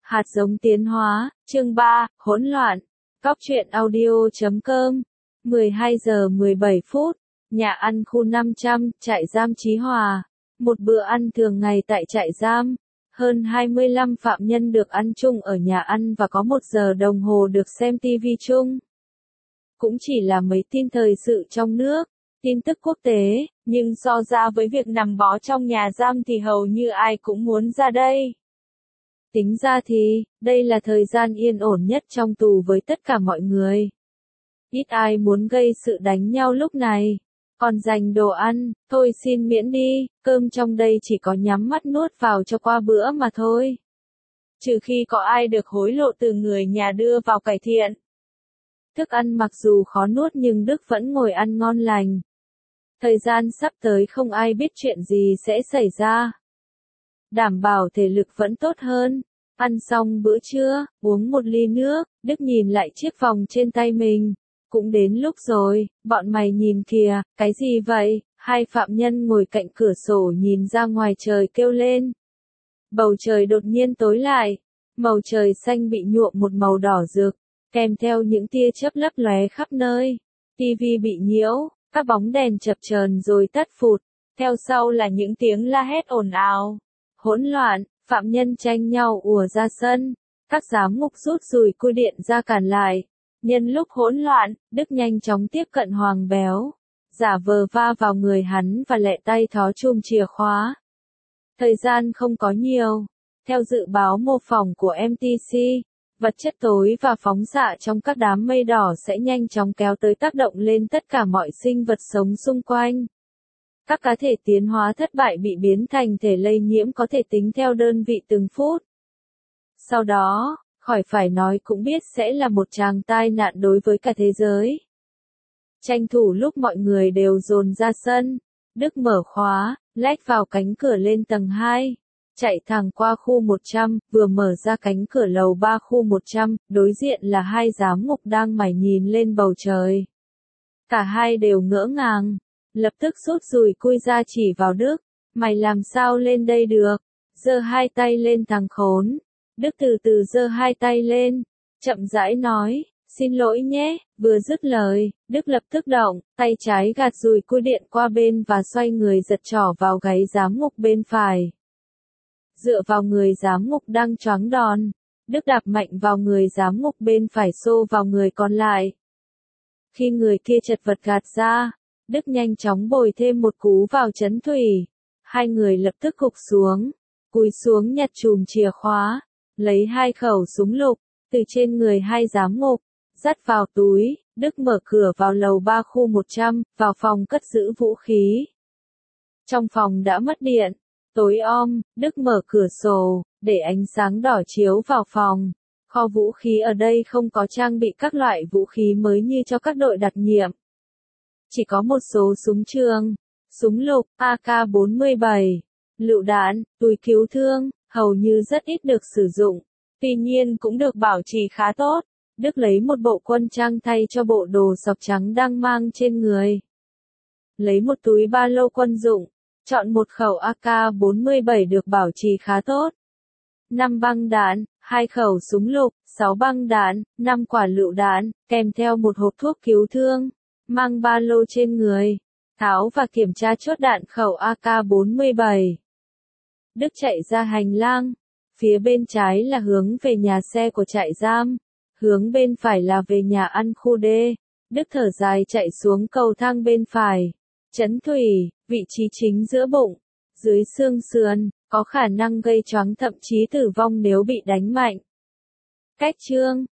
Hạt giống tiến hóa, chương 3, hỗn loạn. Góc truyện audio.com 12 giờ 17 phút. Nhà ăn khu 500, trại giam Chí Hòa. Một bữa ăn thường ngày tại trại giam. Hơn 25 phạm nhân được ăn chung ở nhà ăn và có 1 giờ đồng hồ được xem TV chung. Cũng chỉ là mấy tin thời sự trong nước, tin tức quốc tế, nhưng so ra với việc nằm bó trong nhà giam thì hầu như ai cũng muốn ra đây. Tính ra thì, đây là thời gian yên ổn nhất trong tù với tất cả mọi người. Ít ai muốn gây sự đánh nhau lúc này. Còn dành đồ ăn, thôi xin miễn đi, cơm trong đây chỉ có nhắm mắt nuốt vào cho qua bữa mà thôi. Trừ khi có ai được hối lộ từ người nhà đưa vào cải thiện. Thức ăn mặc dù khó nuốt nhưng Đức vẫn ngồi ăn ngon lành. Thời gian sắp tới không ai biết chuyện gì sẽ xảy ra. Đảm bảo thể lực vẫn tốt hơn. Ăn xong bữa trưa, uống một ly nước, Đức nhìn lại chiếc vòng trên tay mình. Cũng đến lúc rồi, bọn mày nhìn kìa, cái gì vậy? Hai phạm nhân ngồi cạnh cửa sổ nhìn ra ngoài trời kêu lên. Bầu trời đột nhiên tối lại. Màu trời xanh bị nhuộm một màu đỏ rực, kèm theo những tia chớp lấp lóe khắp nơi. TV bị nhiễu, các bóng đèn chập chờn rồi tắt phụt. Theo sau là những tiếng la hét ồn ào. Hỗn loạn, phạm nhân tranh nhau ùa ra sân. Các giám ngục rút dùi cui điện ra cản lại. Nhân lúc hỗn loạn, Đức nhanh chóng tiếp cận Hoàng Béo. Giả vờ va vào người hắn và lẹ tay thó chùm chìa khóa. Thời gian không có nhiều. Theo dự báo mô phỏng của MTC, vật chất tối và phóng xạ trong các đám mây đỏ sẽ nhanh chóng kéo tới tác động lên tất cả mọi sinh vật sống xung quanh. Các cá thể tiến hóa thất bại bị biến thành thể lây nhiễm có thể tính theo đơn vị từng phút. Sau đó, khỏi phải nói cũng biết sẽ là một tràng tai nạn đối với cả thế giới. Tranh thủ lúc mọi người đều dồn ra sân, Đức mở khóa, lách vào cánh cửa lên tầng 2. Chạy thẳng qua khu 100, vừa mở ra cánh cửa lầu 3 khu 100, đối diện là hai giám ngục đang mải nhìn lên bầu trời. Cả hai đều ngỡ ngàng, lập tức rút dùi cui ra chỉ vào Đức, mày làm sao lên đây được, giơ hai tay lên thằng khốn. Đức từ từ giơ hai tay lên, chậm rãi nói, xin lỗi nhé, vừa dứt lời, Đức lập tức động, tay trái gạt dùi cui điện qua bên và xoay người giật trỏ vào gáy giám ngục bên phải. Dựa vào người giám ngục đang choáng đòn, Đức đạp mạnh vào người giám ngục bên phải xô vào người còn lại. Khi người kia chật vật gạt ra, Đức nhanh chóng bồi thêm một cú vào trấn thủy. Hai người lập tức gục xuống, cúi xuống nhặt chùm chìa khóa, lấy 2 khẩu súng lục, từ trên người hai giám ngục, dắt vào túi. Đức mở cửa vào lầu 3 khu 100, vào phòng cất giữ vũ khí. Trong phòng đã mất điện. Tối om, Đức mở cửa sổ, để ánh sáng đỏ chiếu vào phòng. Kho vũ khí ở đây không có trang bị các loại vũ khí mới như cho các đội đặc nhiệm. Chỉ có một số súng trường, súng lục, AK-47, lựu đạn, túi cứu thương, hầu như rất ít được sử dụng. Tuy nhiên cũng được bảo trì khá tốt. Đức lấy một bộ quân trang thay cho bộ đồ sọc trắng đang mang trên người. Lấy một túi ba lô quân dụng. Chọn một khẩu AK-47 được bảo trì khá tốt. 5 băng đạn, 2 khẩu súng lục, 6 băng đạn, 5 quả lựu đạn, kèm theo một hộp thuốc cứu thương. Mang ba lô trên người. Tháo và kiểm tra chốt đạn khẩu AK-47. Đức chạy ra hành lang. Phía bên trái là hướng về nhà xe của trại giam. Hướng bên phải là về nhà ăn khu D. Đức thở dài chạy xuống cầu thang bên phải. Trấn thủy, vị trí chính giữa bụng, dưới xương sườn, có khả năng gây choáng thậm chí tử vong nếu bị đánh mạnh. Cách chương,